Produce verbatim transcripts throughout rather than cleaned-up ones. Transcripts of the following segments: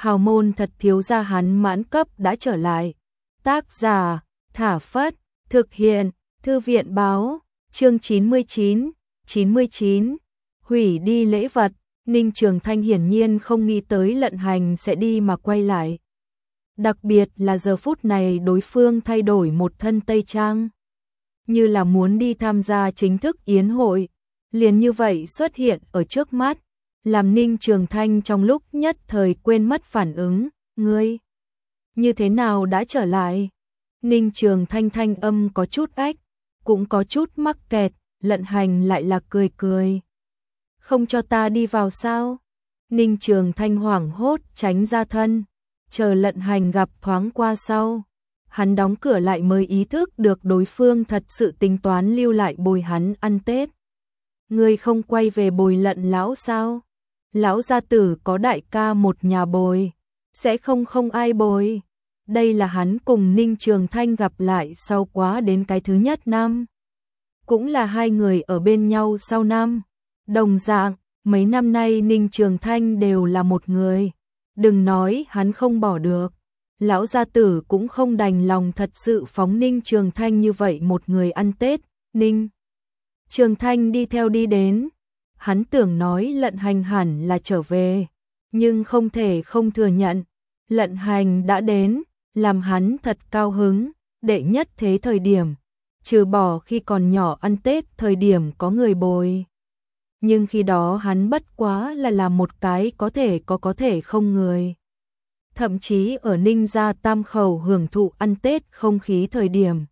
hào môn thật thiếu gia hắn mãn cấp đã trở lại. Tác giả, Thả Phất, thực hiện, Thư viện báo, chương chín mươi chín, chín mươi chín, hủy đi lễ vật. Ninh Trường Thanh hiển nhiên không nghĩ tới Lận Hành sẽ đi mà quay lại. Đặc biệt là giờ phút này đối phương thay đổi một thân tây trang, như là muốn đi tham gia chính thức yến hội, liền như vậy xuất hiện ở trước mắt, làm Ninh Trường Thanh trong lúc nhất thời quên mất phản ứng. Ngươi như thế nào đã trở lại? Ninh Trường Thanh thanh âm có chút ách, cũng có chút mắc kẹt. Lận Hành lại là cười cười. Không cho ta đi vào sao? Ninh Trường Thanh hoảng hốt tránh ra thân, chờ Lận Hành gặp thoáng qua sau. Hắn đóng cửa lại mới ý thức được đối phương thật sự tính toán lưu lại bồi hắn ăn Tết. Ngươi không quay về bồi Lận lão sao? Lão gia tử có đại ca một nhà bồi, sẽ không không ai bồi. Đây là hắn cùng Ninh Trường Thanh gặp lại sau quá đến cái thứ nhất năm. Cũng là hai người ở bên nhau sau năm. Đồng dạng, mấy năm nay Ninh Trường Thanh đều là một người. Đừng nói hắn không bỏ được. Lão gia tử cũng không đành lòng thật sự phóng Ninh Trường Thanh như vậy một người ăn Tết. Ninh Trường Thanh đi theo đi đến. Hắn tưởng nói Lận Hành hẳn là trở về, nhưng không thể không thừa nhận. Lận Hành đã đến, làm hắn thật cao hứng. Đệ nhất thế thời điểm, trừ bỏ khi còn nhỏ ăn Tết thời điểm có người bồi. Nhưng khi đó hắn bất quá là làm một cái có thể có có thể không người. Thậm chí ở Ninh gia tam khẩu hưởng thụ ăn Tết không khí thời điểm,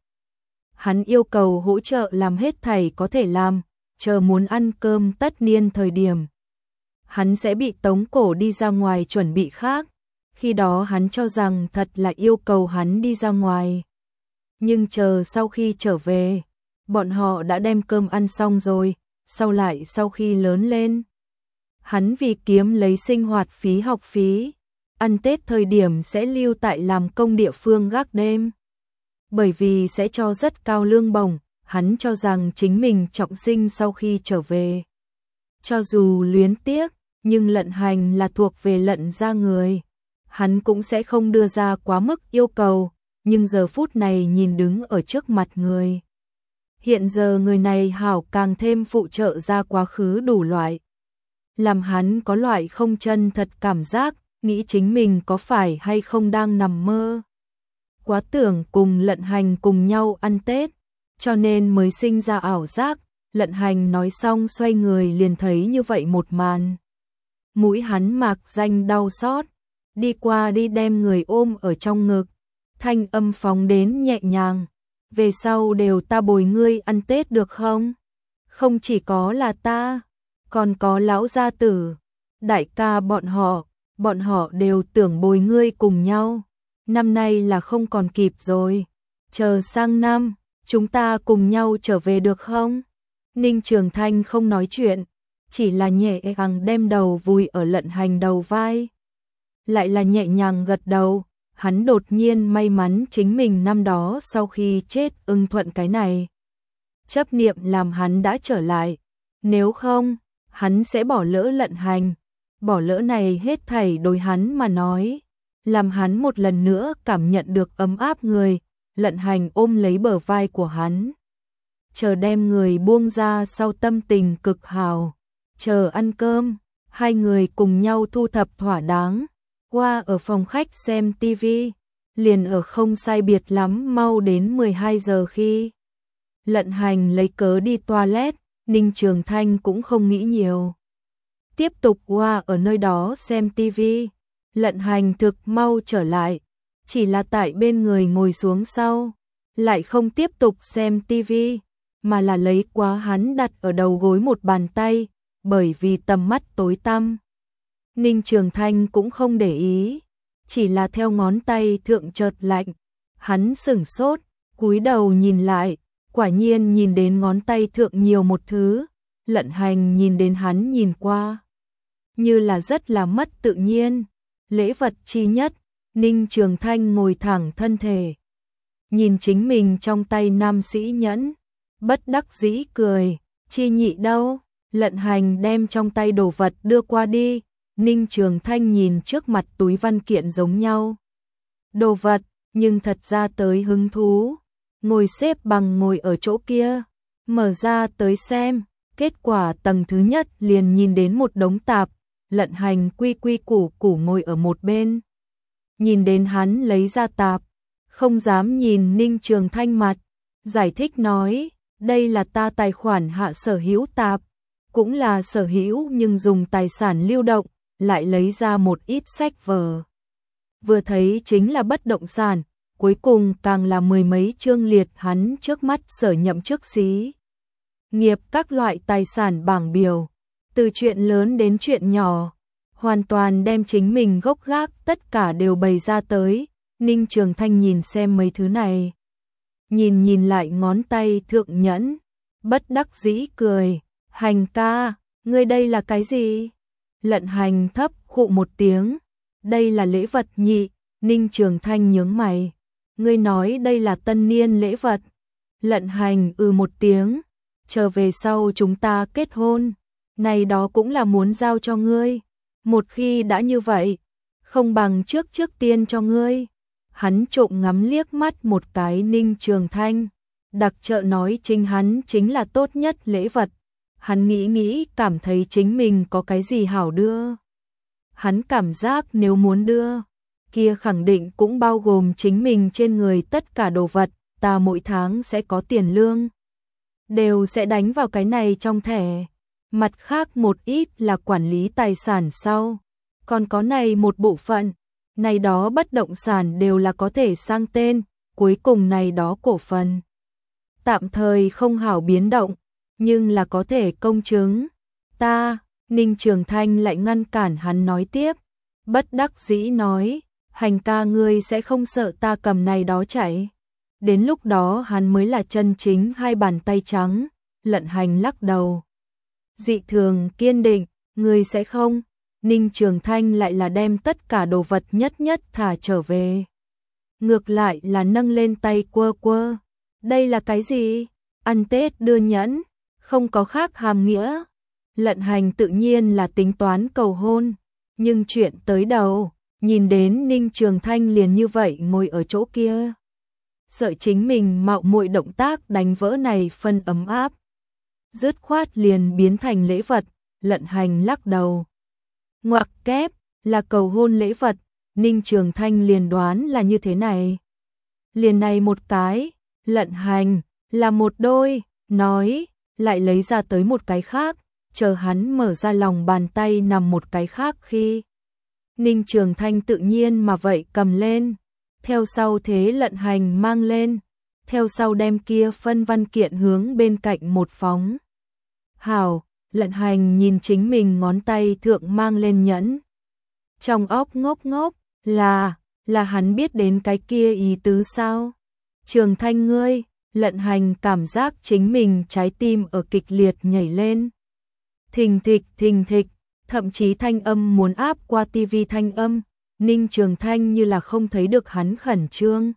hắn yêu cầu hỗ trợ làm hết thảy có thể làm, chờ muốn ăn cơm tất niên thời điểm. Hắn sẽ bị tống cổ đi ra ngoài chuẩn bị khác, khi đó hắn cho rằng thật là yêu cầu hắn đi ra ngoài. Nhưng chờ sau khi trở về, bọn họ đã đem cơm ăn xong rồi, sau lại sau khi lớn lên. Hắn vì kiếm lấy sinh hoạt phí học phí, ăn Tết thời điểm sẽ lưu tại làm công địa phương gác đêm. Bởi vì sẽ cho rất cao lương bổng, hắn cho rằng chính mình trọng sinh sau khi trở về. Cho dù luyến tiếc, nhưng Lận Hành là thuộc về Lận gia người. Hắn cũng sẽ không đưa ra quá mức yêu cầu, nhưng giờ phút này nhìn đứng ở trước mặt người. Hiện giờ người này hảo càng thêm phụ trợ ra quá khứ đủ loại. Làm hắn có loại không chân thật cảm giác, nghĩ chính mình có phải hay không đang nằm mơ. Quá tưởng cùng Lận Hành cùng nhau ăn Tết, cho nên mới sinh ra ảo giác. Lận Hành nói xong xoay người liền thấy như vậy một màn. Mũi hắn mạc danh đau xót, đi qua đi đem người ôm ở trong ngực. Thanh âm phóng đến nhẹ nhàng. Về sau đều ta bồi ngươi ăn Tết được không? Không chỉ có là ta, còn có lão gia tử, đại ca bọn họ, bọn họ đều tưởng bồi ngươi cùng nhau. Năm nay là không còn kịp rồi, chờ sang năm, chúng ta cùng nhau trở về được không? Ninh Trường Thanh không nói chuyện, chỉ là nhẹ nhàng đem đầu vùi ở Lận Hành đầu vai. Lại là nhẹ nhàng gật đầu. Hắn đột nhiên may mắn chính mình năm đó sau khi chết ưng thuận cái này. Chấp niệm làm hắn đã trở lại. Nếu không, hắn sẽ bỏ lỡ Lận Hành. Bỏ lỡ này hết thảy đối hắn mà nói. Làm hắn một lần nữa cảm nhận được ấm áp người. Lận Hành ôm lấy bờ vai của hắn. Chờ đem người buông ra sau tâm tình cực hào. Chờ ăn cơm, hai người cùng nhau thu thập thỏa đáng. Qua ở phòng khách xem tivi, liền ở không sai biệt lắm mau đến mười hai giờ khi. Lận Hành lấy cớ đi toilet, Ninh Trường Thanh cũng không nghĩ nhiều. Tiếp tục qua ở nơi đó xem tivi, Lận Hành thực mau trở lại, chỉ là tại bên người ngồi xuống sau, lại không tiếp tục xem tivi, mà là lấy quá hắn đặt ở đầu gối một bàn tay, bởi vì tầm mắt tối tăm. Ninh Trường Thanh cũng không để ý, chỉ là theo ngón tay thượng chợt lạnh, hắn sửng sốt, cúi đầu nhìn lại, quả nhiên nhìn đến ngón tay thượng nhiều một thứ. Lận Hành nhìn đến hắn nhìn qua, như là rất là mất tự nhiên. Lễ vật chi nhất, Ninh Trường Thanh ngồi thẳng thân thể, nhìn chính mình trong tay nam sĩ nhẫn, bất đắc dĩ cười. Chi nhị đâu? Lận Hành đem trong tay đồ vật đưa qua đi. Ninh Trường Thanh nhìn trước mặt túi văn kiện giống nhau đồ vật, nhưng thật ra tới hứng thú, ngồi xếp bằng ngồi ở chỗ kia, mở ra tới xem, kết quả tầng thứ nhất liền nhìn đến một đống tạp, Lận Hành quy quy củ củ ngồi ở một bên. Nhìn đến hắn lấy ra tạp, không dám nhìn Ninh Trường Thanh mặt, giải thích nói, đây là ta tài khoản hạ sở hữu tạp, cũng là sở hữu nhưng dùng tài sản lưu động, lại lấy ra một ít sách vở. Vừa thấy chính là bất động sản, cuối cùng càng là mười mấy chương liệt hắn trước mắt sở nhậm chức xí nghiệp các loại tài sản bảng biểu, từ chuyện lớn đến chuyện nhỏ, hoàn toàn đem chính mình gốc gác tất cả đều bày ra tới. Ninh Trường Thanh nhìn xem mấy thứ này, nhìn nhìn lại ngón tay thượng nhẫn, bất đắc dĩ cười, Hành ca, ngươi đây là cái gì? Lận Hành thấp khụ một tiếng, đây là lễ vật nhị. Ninh Trường Thanh nhướng mày, ngươi nói đây là tân niên lễ vật. Lận Hành ừ một tiếng, chờ về sau chúng ta kết hôn, này đó cũng là muốn giao cho ngươi, một khi đã như vậy, không bằng trước trước tiên cho ngươi. Hắn trộm ngắm liếc mắt một cái Ninh Trường Thanh, đặc trợ nói chính hắn chính là tốt nhất lễ vật. Hắn nghĩ nghĩ cảm thấy chính mình có cái gì hảo đưa. Hắn cảm giác nếu muốn đưa, kia khẳng định cũng bao gồm chính mình trên người tất cả đồ vật, ta mỗi tháng sẽ có tiền lương, đều sẽ đánh vào cái này trong thẻ. Mặt khác một ít là quản lý tài sản sau, còn có này một bộ phận, này đó bất động sản đều là có thể sang tên, cuối cùng này đó cổ phần. Tạm thời không hảo biến động, nhưng là có thể công chứng. Ta, Ninh Trường Thanh lại ngăn cản hắn nói tiếp, bất đắc dĩ nói, Hành ca ngươi sẽ không sợ ta cầm này đó chạy. Đến lúc đó hắn mới là chân chính hai bàn tay trắng. Lận Hành lắc đầu, dị thường kiên định, ngươi sẽ không. Ninh Trường Thanh lại là đem tất cả đồ vật nhất nhất thả trở về. Ngược lại là nâng lên tay quơ quơ, đây là cái gì? Ăn Tết đưa nhẫn, không có khác hàm nghĩa. Lận Hành tự nhiên là tính toán cầu hôn, nhưng chuyện tới đầu, nhìn đến Ninh Trường Thanh liền như vậy ngồi ở chỗ kia, sợ chính mình mạo muội động tác đánh vỡ này phân ấm áp, dứt khoát liền biến thành lễ vật. Lận Hành lắc đầu, ngoặc kép, là cầu hôn lễ vật. Ninh Trường Thanh liền đoán là như thế này. Liền này một cái, Lận Hành là một đôi, nói, lại lấy ra tới một cái khác, chờ hắn mở ra lòng bàn tay nằm một cái khác khi. Ninh Trường Thanh tự nhiên mà vậy cầm lên, theo sau thế Lận Hành mang lên, theo sau đem kia phân văn kiện hướng bên cạnh một phóng. Hảo, Lận Hành nhìn chính mình ngón tay thượng mang lên nhẫn, trong óc ngốc ngốc, là, là hắn biết đến cái kia ý tứ sao? Trường Thanh ngươi, Lận Hành cảm giác chính mình trái tim ở kịch liệt nhảy lên. Thình thịch thình thịch, thậm chí thanh âm muốn áp qua tivi thanh âm. Ninh Trường Thanh như là không thấy được hắn khẩn trương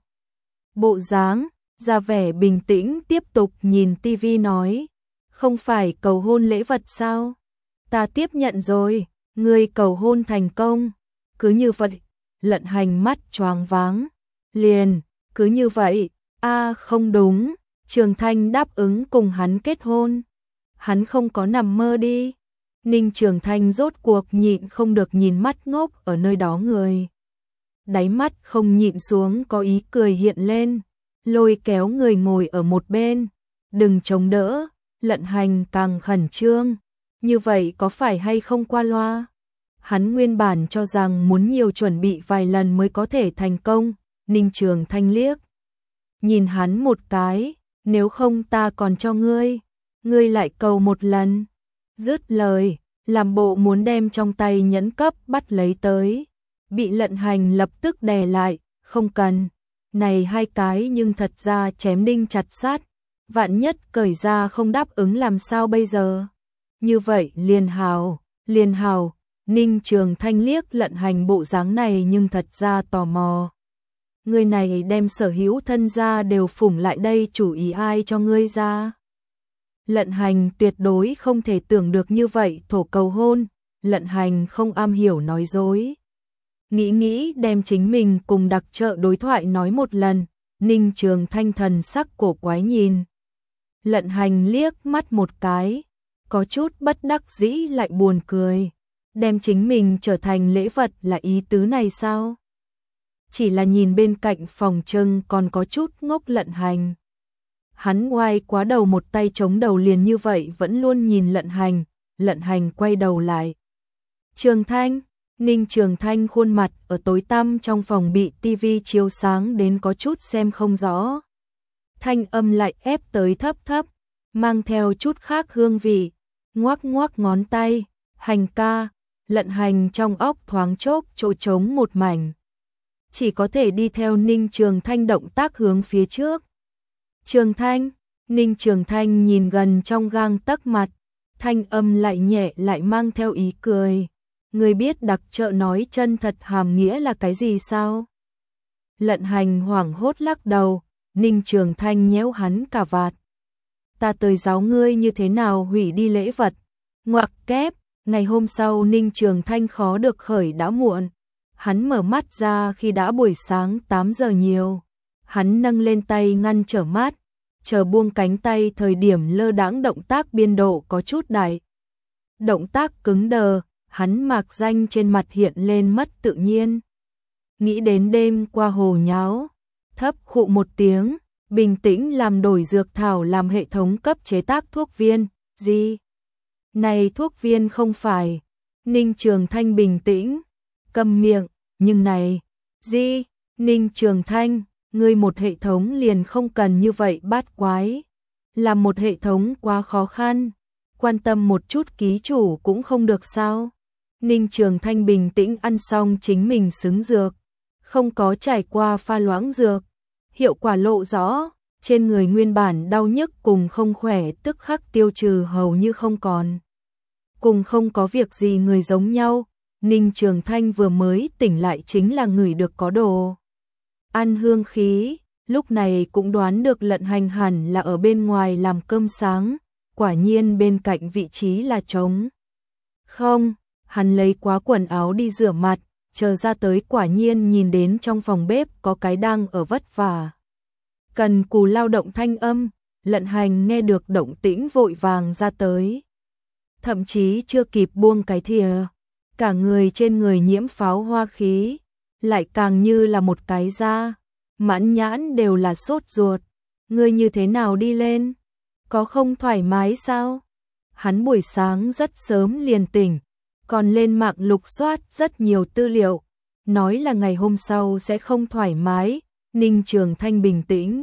bộ dáng, ra vẻ bình tĩnh tiếp tục nhìn tivi nói, không phải cầu hôn lễ vật sao? Ta tiếp nhận rồi, ngươi cầu hôn thành công. Cứ như vậy, Lận Hành mắt choáng váng, liền, cứ như vậy, a à, không đúng, Trường Thanh đáp ứng cùng hắn kết hôn. Hắn không có nằm mơ đi. Ninh Trường Thanh rốt cuộc nhịn không được nhìn mắt ngốc ở nơi đó người. Đáy mắt không nhịn xuống có ý cười hiện lên, lôi kéo người ngồi ở một bên, đừng chống đỡ. Lận Hành càng khẩn trương, như vậy có phải hay không qua loa? Hắn nguyên bản cho rằng muốn nhiều chuẩn bị vài lần mới có thể thành công. Ninh Trường Thanh liếc nhìn hắn một cái, nếu không ta còn cho ngươi, ngươi lại cầu một lần. Dứt lời, làm bộ muốn đem trong tay nhẫn cấp bắt lấy tới, bị Lận Hành lập tức đè lại, không cần, này hai cái nhưng thật ra chém đinh chặt sát, vạn nhất cởi ra không đáp ứng làm sao bây giờ? Như vậy liền hào, liền hào. Ninh Trường Thanh liếc Lận Hành bộ dáng này nhưng thật ra tò mò. Người này đem sở hữu thân gia đều phủng lại đây, chủ ý ai cho ngươi ra? Lận Hành tuyệt đối không thể tưởng được như vậy thổ cầu hôn, Lận Hành không am hiểu nói dối. Nghĩ nghĩ đem chính mình cùng đặc trợ đối thoại nói một lần, Ninh Trường Thanh thần sắc cổ quái nhìn. Lận Hành liếc mắt một cái, có chút bất đắc dĩ lại buồn cười. Đem chính mình trở thành lễ vật là ý tứ này sao? Chỉ là nhìn bên cạnh phòng trưng còn có chút ngốc Lận Hành. Hắn oai quá đầu một tay chống đầu liền như vậy vẫn luôn nhìn Lận Hành, Lận Hành quay đầu lại. Trường Thanh, Ninh Trường Thanh khuôn mặt ở tối tăm trong phòng bị tivi chiếu sáng đến có chút xem không rõ. Thanh âm lại ép tới thấp thấp, mang theo chút khác hương vị, ngoắc ngoắc ngón tay, Hành ca, Lận Hành trong óc thoáng chốc chỗ trống một mảnh. Chỉ có thể đi theo Ninh Trường Thanh động tác hướng phía trước. Trường Thanh, Ninh Trường Thanh nhìn gần trong gang tấc mặt, thanh âm lại nhẹ lại mang theo ý cười. Người biết đặc trợ nói chân thật hàm nghĩa là cái gì sao? Lận Hành hoảng hốt lắc đầu, Ninh Trường Thanh nhéo hắn cà vạt. Ta tới giáo ngươi như thế nào hủy đi lễ vật. Ngoặc kép, ngày hôm sau Ninh Trường Thanh khó được khởi đã muộn. Hắn mở mắt ra khi đã buổi sáng tám giờ nhiều. Hắn nâng lên tay ngăn trở mắt, chờ buông cánh tay thời điểm lơ đãng động tác biên độ có chút đại. Động tác cứng đờ, hắn mạc danh trên mặt hiện lên mất tự nhiên. Nghĩ đến đêm qua hồ nháo, thấp khụ một tiếng, bình tĩnh làm đổi dược thảo làm hệ thống cấp chế tác thuốc viên, gì? Này thuốc viên không phải. Ninh Trường Thanh bình tĩnh, câm miệng, nhưng này, gì? Ninh Trường Thanh, ngươi một hệ thống liền không cần như vậy bát quái. Làm một hệ thống quá khó khăn, quan tâm một chút ký chủ cũng không được sao? Ninh Trường Thanh bình tĩnh ăn xong chính mình xứng dược, không có trải qua pha loãng dược, hiệu quả lộ rõ, trên người nguyên bản đau nhức cùng không khỏe tức khắc tiêu trừ hầu như không còn. Cùng không có việc gì người giống nhau, Ninh Trường Thanh vừa mới tỉnh lại chính là người được có đồ ăn hương khí, lúc này cũng đoán được Lận Hành hẳn là ở bên ngoài làm cơm sáng, quả nhiên bên cạnh vị trí là trống. Không, hắn lấy quá quần áo đi rửa mặt, chờ ra tới quả nhiên nhìn đến trong phòng bếp có cái đang ở vất vả. Cần cù lao động thanh âm, Lận Hành nghe được động tĩnh vội vàng ra tới. Thậm chí chưa kịp buông cái thìa, cả người trên người nhiễm pháo hoa khí, lại càng như là một cái da. Mãn nhãn đều là sốt ruột. Ngươi như thế nào đi lên? Có không thoải mái sao? Hắn buổi sáng rất sớm liền tỉnh, còn lên mạng lục soát rất nhiều tư liệu, nói là ngày hôm sau sẽ không thoải mái. Ninh Trường Thanh bình tĩnh.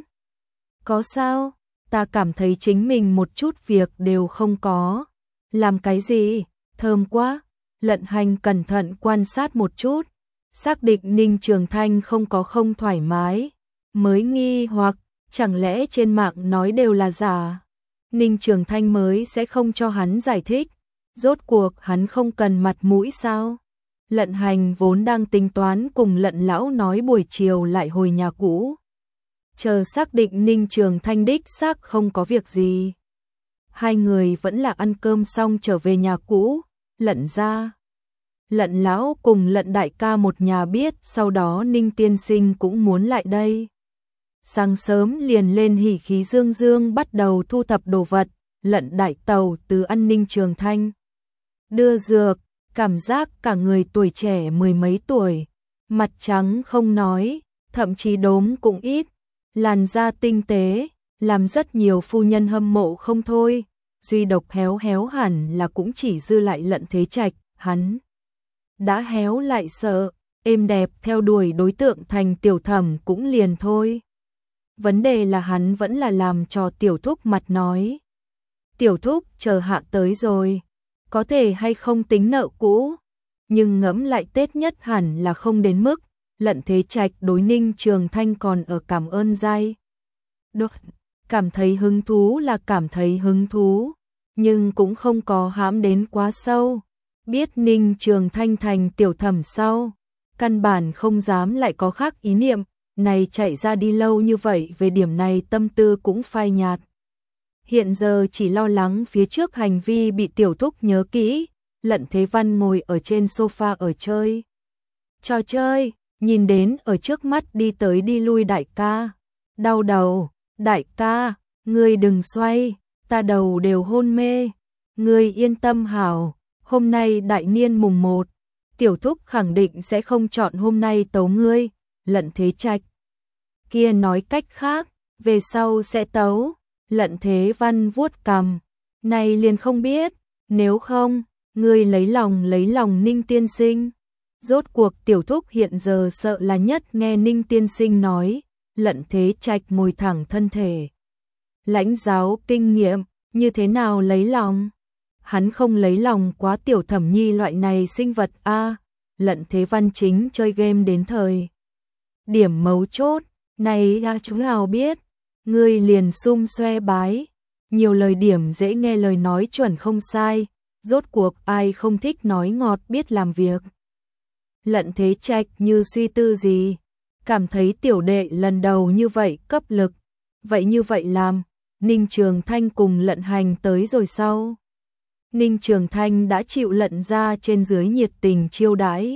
Có sao? Ta cảm thấy chính mình một chút việc đều không có. Làm cái gì? Thơm quá. Lận Hành cẩn thận quan sát một chút, xác định Ninh Trường Thanh không có không thoải mái, mới nghi hoặc, chẳng lẽ trên mạng nói đều là giả. Ninh Trường Thanh mới sẽ không cho hắn giải thích, rốt cuộc hắn không cần mặt mũi sao? Lận Hành vốn đang tính toán cùng Lận lão nói buổi chiều lại hồi nhà cũ, chờ xác định Ninh Trường Thanh đích xác không có việc gì. Hai người vẫn là ăn cơm xong trở về nhà cũ, Lận gia. Lận lão cùng Lận đại ca một nhà biết, sau đó Ninh tiên sinh cũng muốn lại đây. Sáng sớm liền lên hỉ khí dương dương bắt đầu thu thập đồ vật, Lận đại tàu từ ăn Ninh Trường Thanh đưa dược, cảm giác cả người tuổi trẻ mười mấy tuổi, mặt trắng không nói, thậm chí đốm cũng ít, làn da tinh tế, làm rất nhiều phu nhân hâm mộ không thôi, duy độc héo héo hẳn là cũng chỉ dư lại Lận Thế Trạch, hắn đã héo lại sợ, êm đẹp theo đuổi đối tượng thành tiểu thẩm cũng liền thôi. Vấn đề là hắn vẫn là làm cho tiểu thúc mặt nói. Tiểu thúc chờ hạ tới rồi, có thể hay không tính nợ cũ, nhưng ngẫm lại Tết nhất hẳn là không đến mức. Lận Thế Trạch đối Ninh Trường Thanh còn ở cảm ơn giai. Đột, cảm thấy hứng thú là cảm thấy hứng thú, nhưng cũng không có hãm đến quá sâu. Biết Ninh Trường Thanh thành tiểu thẩm sau, căn bản không dám lại có khác ý niệm, này chạy ra đi lâu như vậy về điểm này tâm tư cũng phai nhạt. Hiện giờ chỉ lo lắng phía trước hành vi bị tiểu thúc nhớ kỹ, Lận Thế Văn ngồi ở trên sofa ở chơi. Trò chơi, nhìn đến ở trước mắt đi tới đi lui đại ca. Đau đầu, đại ca, ngươi đừng xoay, ta đầu đều hôn mê. Ngươi yên tâm hảo, hôm nay đại niên mùng một, tiểu thúc khẳng định sẽ không chọn hôm nay tấu ngươi. Lận Thế Trạch kia nói cách khác, về sau sẽ tấu. Lận Thế Văn vuốt cằm, này liền không biết, nếu không, ngươi lấy lòng lấy lòng Ninh tiên sinh. Rốt cuộc tiểu thúc hiện giờ sợ là nhất nghe Ninh tiên sinh nói. Lận Thế Trạch ngồi thẳng thân thể. Lãnh giáo kinh nghiệm, như thế nào lấy lòng? Hắn không lấy lòng quá Tiểu Thẩm Nhi loại này sinh vật a. À, Lận Thế Văn chính chơi game đến thời điểm mấu chốt, này ra chúng nào biết, ngươi liền sum xoe bái, nhiều lời điểm dễ nghe lời nói chuẩn không sai, rốt cuộc ai không thích nói ngọt biết làm việc. Lận Thế Trạch như suy tư gì, cảm thấy tiểu đệ lần đầu như vậy cấp lực, vậy như vậy làm. Ninh Trường Thanh cùng Lận Hành tới rồi sau. Ninh Trường Thanh đã chịu Lận ra trên dưới nhiệt tình chiêu đãi.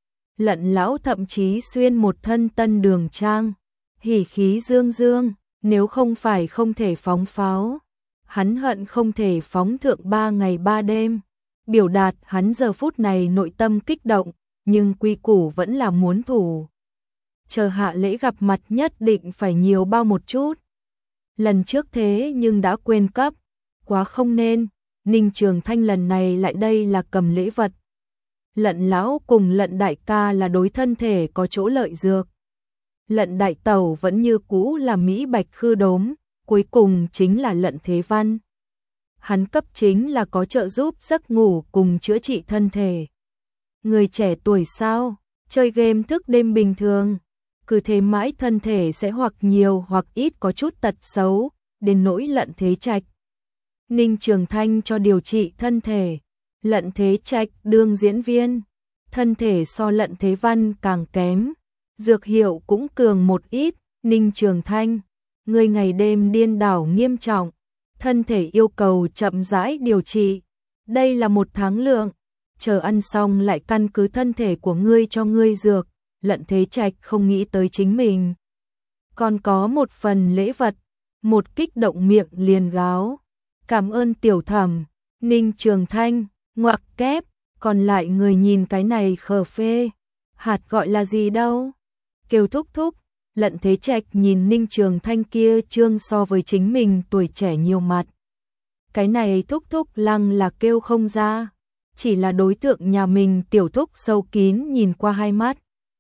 Lận lão thậm chí xuyên một thân tân đường trang, hỉ khí dương dương, nếu không phải không thể phóng pháo, hắn hận không thể phóng thượng ba ngày ba đêm, biểu đạt hắn giờ phút này nội tâm kích động, nhưng quy củ vẫn là muốn thủ. Chờ hạ lễ gặp mặt nhất định phải nhiều bao một chút. Lần trước thế nhưng đã quên cấp, quá không nên. Ninh Trường Thanh lần này lại đây là cầm lễ vật. Lận lão cùng Lận đại ca là đối thân thể có chỗ lợi dược. Lận đại tẩu vẫn như cũ là Mỹ Bạch khư đốm, cuối cùng chính là Lận Thế Văn. Hắn cấp chính là có trợ giúp giấc ngủ cùng chữa trị thân thể. Người trẻ tuổi sao, chơi game thức đêm bình thường, cứ thế mãi thân thể sẽ hoặc nhiều hoặc ít có chút tật xấu, đến nỗi Lận Thế Trạch. Ninh Trường Thanh cho điều trị thân thể, Lận Thế Trạch đương diễn viên, thân thể so Lận Thế Văn càng kém, dược hiệu cũng cường một ít. Ninh Trường Thanh, người ngày đêm điên đảo nghiêm trọng, thân thể yêu cầu chậm rãi điều trị, đây là một tháng lượng, chờ ăn xong lại căn cứ thân thể của ngươi cho ngươi dược. Lận Thế Trạch không nghĩ tới chính mình còn có một phần lễ vật, một kích động miệng liền gáo. Cảm ơn tiểu thẩm. Ninh Trường Thanh, ngoặc kép, còn lại người nhìn cái này khờ phê. Hạt gọi là gì đâu? Kêu thúc thúc. Lận Thế Trạch nhìn Ninh Trường Thanh kia trương so với chính mình tuổi trẻ nhiều mặt. Cái này thúc thúc lăng là kêu không ra, chỉ là đối tượng nhà mình tiểu thúc sâu kín nhìn qua hai mắt.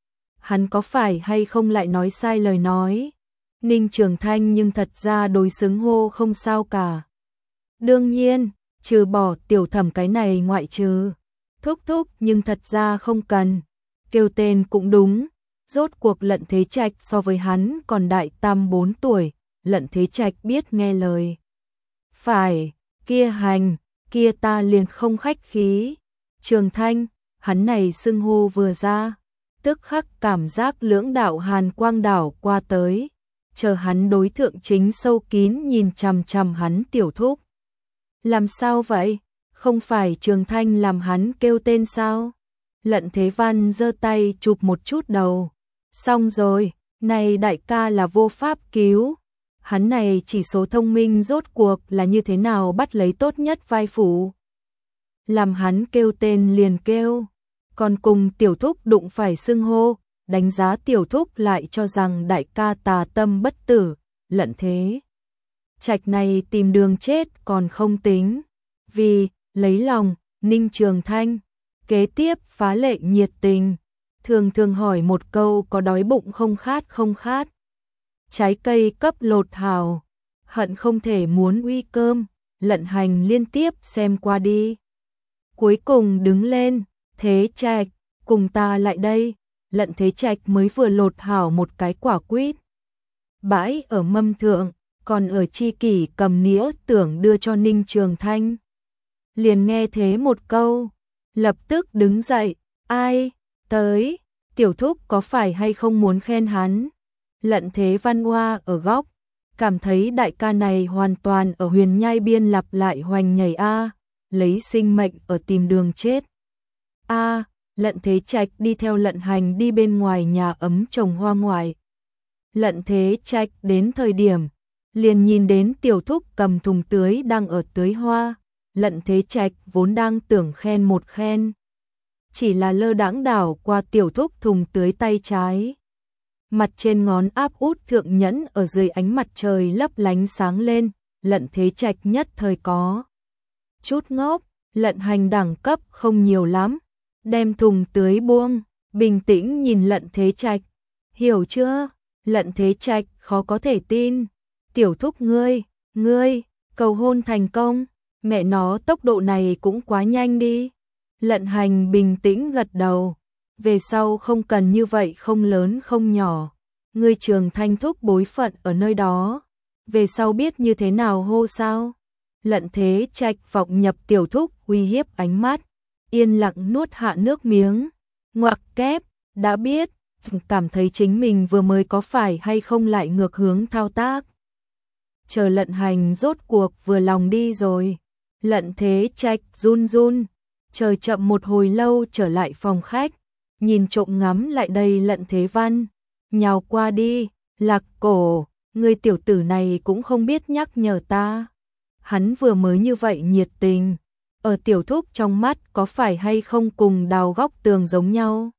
Hắn có phải hay không lại nói sai lời nói? Ninh Trường Thanh nhưng thật ra đối xứng hô không sao cả. Đương nhiên, trừ bỏ tiểu thẩm cái này ngoại trừ. Thúc thúc nhưng thật ra không cần. Kêu tên cũng đúng. Rốt cuộc Lận Thế Trạch so với hắn còn đại tam bốn tuổi. Lận Thế Trạch biết nghe lời. Phải, kia hành, kia ta liền không khách khí. Trường Thanh, hắn này xưng hô vừa ra, tức khắc cảm giác lưỡng đạo hàn quang đảo qua tới, chờ hắn đối tượng chính sâu kín nhìn chằm chằm hắn tiểu thúc. Làm sao vậy? Không phải Trường Thanh làm hắn kêu tên sao? Lận Thế Văn giơ tay chụp một chút đầu. Xong rồi, này đại ca là vô pháp cứu. Hắn này chỉ số thông minh rốt cuộc là như thế nào bắt lấy tốt nhất vai phụ. Làm hắn kêu tên liền kêu. Còn cùng tiểu thúc đụng phải xưng hô, đánh giá tiểu thúc lại cho rằng đại ca tà tâm bất tử. Lận Thế Trạch này tìm đường chết còn không tính. Vì lấy lòng Ninh Trường Thanh, kế tiếp phá lệ nhiệt tình, thường thường hỏi một câu có đói bụng không khát không khát. Trái cây cấp lột hào, hận không thể muốn uy cơm. Lận Hành liên tiếp xem qua đi, cuối cùng đứng lên. Thế Trạch, cùng ta lại đây. Lận Thế Trạch mới vừa lột hảo một cái quả quýt, bãi ở mâm thượng, còn ở chi kỷ cầm nĩa tưởng đưa cho Ninh Trường Thanh. Liền nghe thế một câu, lập tức đứng dậy. Ai, tới, tiểu thúc có phải hay không muốn khen hắn? Lận Thế Văn Hoa ở góc, cảm thấy đại ca này hoàn toàn ở huyền nhai biên lặp lại hoành nhảy a. lấy sinh mệnh ở tìm đường chết. A, Lận Thế Trạch đi theo Lận Hành đi bên ngoài nhà ấm trồng hoa ngoài. Lận Thế Trạch đến thời điểm, liền nhìn đến Tiểu Thúc cầm thùng tưới đang ở tưới hoa. Lận Thế Trạch vốn đang tưởng khen một khen, chỉ là lơ đãng đảo qua Tiểu Thúc thùng tưới tay trái. Mặt trên ngón áp út thượng nhẫn ở dưới ánh mặt trời lấp lánh sáng lên, Lận Thế Trạch nhất thời có chút ngốc. Lận Hành đẳng cấp không nhiều lắm, đem thùng tưới buông, bình tĩnh nhìn Lận Thế Trạch. Hiểu chưa? Lận Thế Trạch khó có thể tin. Tiểu Thúc ngươi, ngươi, cầu hôn thành công, mẹ nó tốc độ này cũng quá nhanh đi. Lận Hành bình tĩnh gật đầu, về sau không cần như vậy không lớn không nhỏ. Ngươi Trường Thanh Thúc bối phận ở nơi đó, về sau biết như thế nào hô sao? Lận Thế Trạch vọng nhập Tiểu Thúc uy hiếp ánh mắt, yên lặng nuốt hạ nước miếng, ngoặc kép, đã biết, cảm thấy chính mình vừa mới có phải hay không lại ngược hướng thao tác. Chờ Lận Hành rốt cuộc vừa lòng đi rồi, Lận Thế Trạch run run, chờ chậm một hồi lâu trở lại phòng khách, nhìn trộm ngắm lại đây Lận Thế Văn, nhào qua đi, lạc cổ, người tiểu tử này cũng không biết nhắc nhở ta. Hắn vừa mới như vậy nhiệt tình, ở Tiểu Thúc trong mắt có phải hay không cùng đào góc tường giống nhau?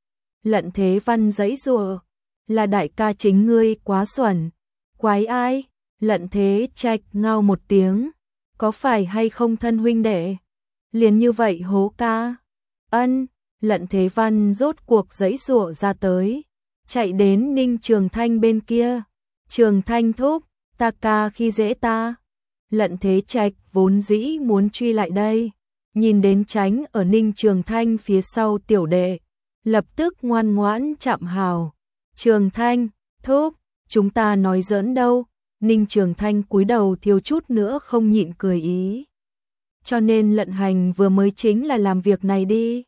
Lận Thế Văn giãy giụa, là đại ca chính ngươi quá xuẩn. Quái ai? Lận Thế Trạch ngao một tiếng, có phải hay không thân huynh đệ? Liền như vậy hố ca. Ân, Lận Thế Văn rốt cuộc giãy giụa ra tới, chạy đến Ninh Trường Thanh bên kia. Trường Thanh Thúc, ta ca khi dễ ta. Lận Thế Trạch vốn dĩ muốn truy lại đây, nhìn đến tránh ở Ninh Trường Thanh phía sau tiểu đệ, lập tức ngoan ngoãn chạm hào. Trường Thanh, Thúc, chúng ta nói giỡn đâu. Ninh Trường Thanh cúi đầu thiếu chút nữa không nhịn cười ý. Cho nên Lận Hành vừa mới chính là làm việc này đi.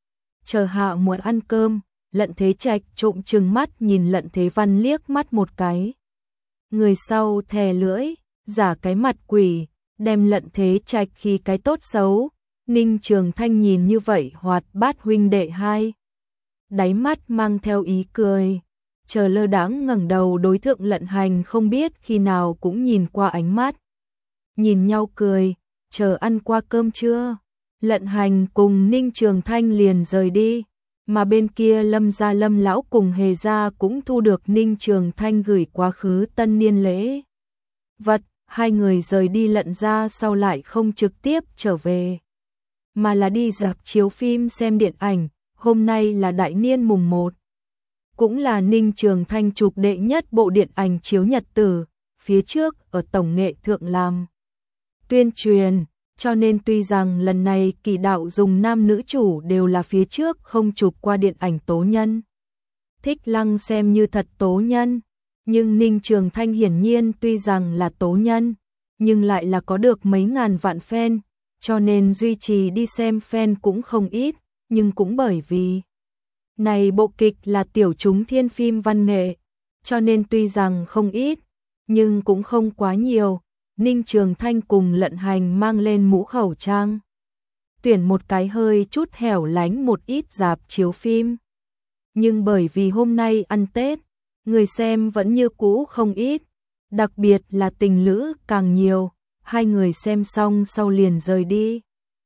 Chờ hạ muộn ăn cơm, Lận Thế Trạch trộm trừng mắt nhìn Lận Thế Văn liếc mắt một cái. Người sau thè lưỡi, giả cái mặt quỷ, đem Lận Thế Trạch khi cái tốt xấu. Ninh Trường Thanh nhìn như vậy hoạt bát huynh đệ hai, đáy mắt mang theo ý cười, chờ lơ đãng ngẩng đầu đối thượng Lận Hành không biết khi nào cũng nhìn qua ánh mắt. Nhìn nhau cười, chờ ăn qua cơm trưa. Lận Hành cùng Ninh Trường Thanh liền rời đi, mà bên kia Lâm gia Lâm lão cùng Hề gia cũng thu được Ninh Trường Thanh gửi quá khứ tân niên lễ vật. Hai người rời đi Lận gia sau lại không trực tiếp trở về, mà là đi rạp chiếu phim xem điện ảnh. Hôm nay là đại niên mùng một, cũng là Ninh Trường Thanh chụp đệ nhất bộ điện ảnh chiếu nhật tử, phía trước ở tổng nghệ thượng làm tuyên truyền, cho nên tuy rằng lần này Kỳ đạo dùng nam nữ chủ đều là phía trước không chụp qua điện ảnh tố nhân. Thích Lăng xem như thật tố nhân, nhưng Ninh Trường Thanh hiển nhiên tuy rằng là tố nhân, nhưng lại là có được mấy ngàn vạn fan, cho nên duy trì đi xem fan cũng không ít, nhưng cũng bởi vì này bộ kịch là tiểu chúng thiên phim văn nghệ, cho nên tuy rằng không ít, nhưng cũng không quá nhiều. Ninh Trường Thanh cùng Lận Hành mang lên mũ khẩu trang, tuyển một cái hơi chút hẻo lánh một ít rạp chiếu phim. Nhưng bởi vì hôm nay ăn Tết, người xem vẫn như cũ không ít, đặc biệt là tình lữ càng nhiều. Hai người xem xong sau liền rời đi.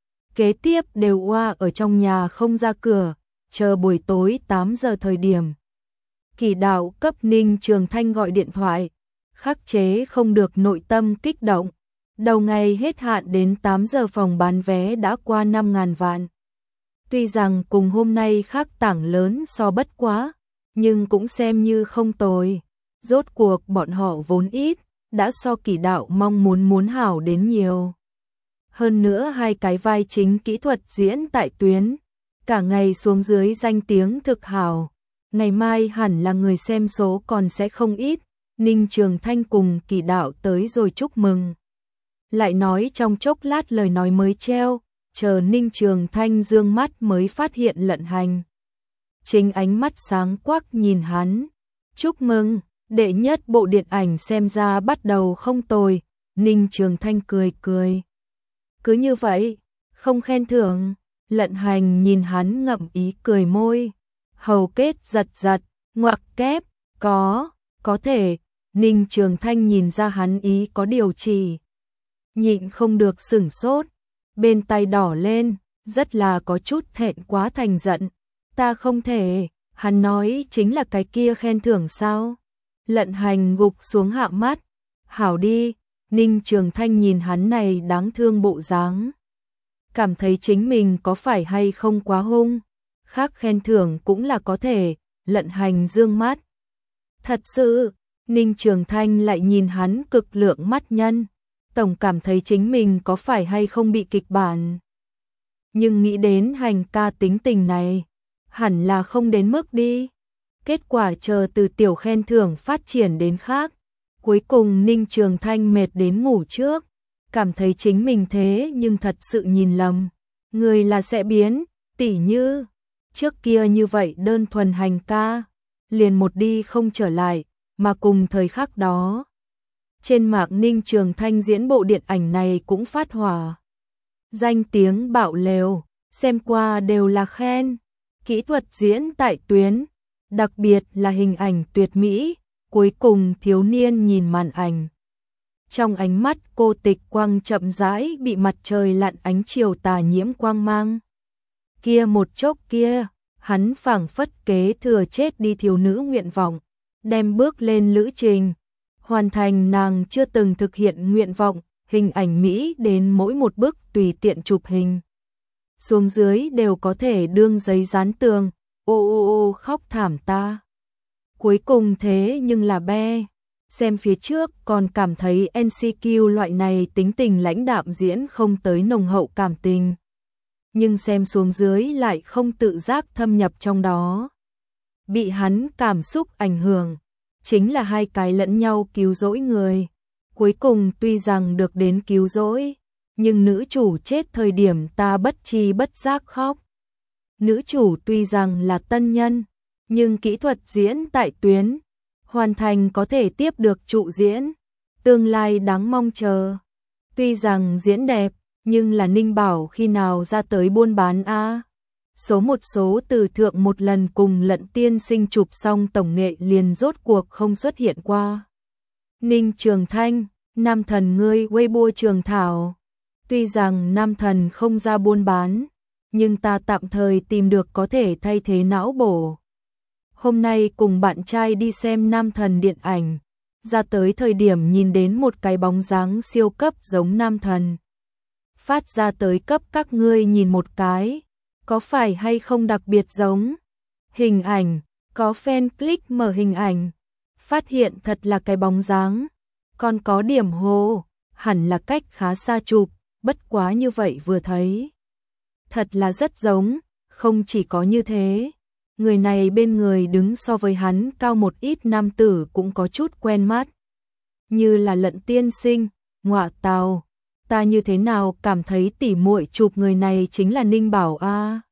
Kế tiếp đều oa ở trong nhà không ra cửa, chờ buổi tối tám giờ thời điểm. Kỳ đạo cấp Ninh Trường Thanh gọi điện thoại, khắc chế không được nội tâm kích động. Đầu ngày hết hạn đến tám giờ phòng bán vé đã qua năm ngàn vạn. Tuy rằng cùng hôm nay khác tảng lớn so bất quá, nhưng cũng xem như không tồi. Rốt cuộc bọn họ vốn ít, đã so Kỳ đạo mong muốn muốn hảo đến nhiều. Hơn nữa hai cái vai chính kỹ thuật diễn tại tuyến, cả ngày xuống dưới danh tiếng thực hảo. Ngày mai hẳn là người xem số còn sẽ không ít. Ninh Trường Thanh cùng Kỳ đạo tới rồi chúc mừng. Lại nói trong chốc lát lời nói mới treo, chờ Ninh Trường Thanh dương mắt mới phát hiện Lận Hành. Chính ánh mắt sáng quắc nhìn hắn. Chúc mừng, đệ nhất bộ điện ảnh xem ra bắt đầu không tồi. Ninh Trường Thanh cười cười. Cứ như vậy, Không khen thưởng. Lận Hành nhìn hắn ngậm ý cười môi. Hầu kết giật giật, ngoặc kép, có, có thể. Ninh Trường Thanh nhìn ra hắn ý có điều chỉ. Nhịn không được sửng sốt, bên tay đỏ lên, rất là có chút thẹn quá thành giận. Ta không thể, hắn nói chính là cái kia khen thưởng sao? Lận Hành gục xuống hạ mắt. Hảo đi. Ninh Trường Thanh nhìn hắn này đáng thương bộ dáng, cảm thấy chính mình có phải hay không quá hung. Khác khen thưởng cũng là có thể. Lận Hành dương mắt. Thật sự. Ninh Trường Thanh lại nhìn hắn cực lượng mắt nhân, tổng cảm thấy chính mình có phải hay không bị kịch bản. Nhưng nghĩ đến Hành ca tính tình này, hẳn là không đến mức đi. Kết quả chờ từ tiểu khen thưởng phát triển đến khác. Cuối cùng Ninh Trường Thanh mệt đến ngủ trước, cảm thấy chính mình thế nhưng thật sự nhìn lầm. Người là sẽ biến, tỉ như trước kia như vậy đơn thuần Hành ca, liền một đi không trở lại, mà cùng thời khắc đó. Trên mạng Ninh Trường Thanh diễn bộ điện ảnh này cũng phát hỏa. Danh tiếng bạo lều, xem qua đều là khen. Kỹ thuật diễn tại tuyến, đặc biệt là hình ảnh tuyệt mỹ. Cuối cùng thiếu niên nhìn màn ảnh. Trong ánh mắt cô tịch quang chậm rãi bị mặt trời lặn ánh chiều tà nhiễm quang mang. Kia một chốc kia, hắn phảng phất kế thừa chết đi thiếu nữ nguyện vọng, đem bước lên lữ trình, hoàn thành nàng chưa từng thực hiện nguyện vọng, hình ảnh mỹ đến mỗi một bức tùy tiện chụp hình. Xuống dưới đều có thể đương giấy dán tường, ô ô ô khóc thảm ta. Cuối cùng thế nhưng là be, xem phía trước còn cảm thấy en xê quy loại này tính tình lãnh đạm diễn không tới nồng hậu cảm tình. Nhưng xem xuống dưới lại không tự giác thâm nhập trong đó. Bị hắn cảm xúc ảnh hưởng, chính là hai cái lẫn nhau cứu rỗi người. Cuối cùng tuy rằng được đến cứu rỗi, nhưng nữ chủ chết thời điểm ta bất chi bất giác khóc. Nữ chủ tuy rằng là tân nhân, nhưng kỹ thuật diễn tại tuyến, hoàn thành có thể tiếp được trụ diễn, tương lai đáng mong chờ. Tuy rằng diễn đẹp, nhưng là Ninh Bảo khi nào ra tới buôn bán a? Số một số từ thượng một lần cùng Lận tiên sinh chụp xong tổng nghệ liền rốt cuộc không xuất hiện qua. Ninh Trường Thanh, nam thần ngươi Weibo Trường Thảo. Tuy rằng nam thần không ra buôn bán, nhưng ta tạm thời tìm được có thể thay thế não bổ. Hôm nay cùng bạn trai đi xem nam thần điện ảnh, ra tới thời điểm nhìn đến một cái bóng dáng siêu cấp giống nam thần. Phát ra tới cấp các ngươi nhìn một cái, có phải hay không đặc biệt giống? Hình ảnh, có fan click mở hình ảnh, phát hiện thật là cái bóng dáng, còn có điểm hồ, hẳn là cách khá xa chụp, bất quá như vậy vừa thấy. Thật là rất giống, không chỉ có như thế. Người này bên người đứng so với hắn cao một ít nam tử cũng có chút quen mắt. Như là Lận tiên sinh, ngọa tào, ta như thế nào cảm thấy tỉ muội chụp người này chính là Ninh Bảo a. À?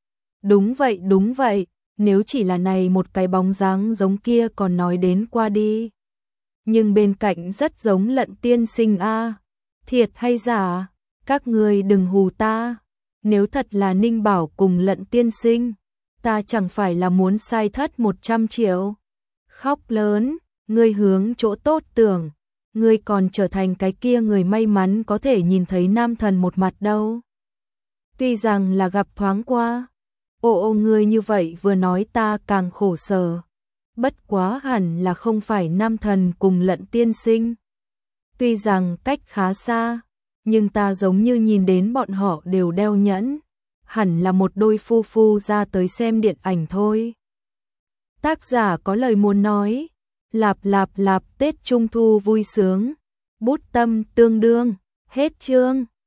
Đúng vậy, đúng vậy, nếu chỉ là này một cái bóng dáng giống kia còn nói đến qua đi. Nhưng bên cạnh rất giống Lận tiên sinh a. À? Thiệt hay giả, các người đừng hù ta. Nếu thật là Ninh Bảo cùng Lận tiên sinh, ta chẳng phải là muốn sai thất một trăm triệu. Khóc lớn, ngươi hướng chỗ tốt tưởng, ngươi còn trở thành cái kia người may mắn có thể nhìn thấy nam thần một mặt đâu. Tuy rằng là gặp thoáng qua, ô ô ngươi như vậy vừa nói ta càng khổ sở. Bất quá hẳn là không phải nam thần cùng Lận tiên sinh. Tuy rằng cách khá xa, nhưng ta giống như nhìn đến bọn họ đều đeo nhẫn. Hẳn là một đôi phu phu ra tới xem điện ảnh thôi. Tác giả có lời muốn nói. Lạp lạp lạp Tết Trung Thu vui sướng. Bút tâm tương đương. Hết chương.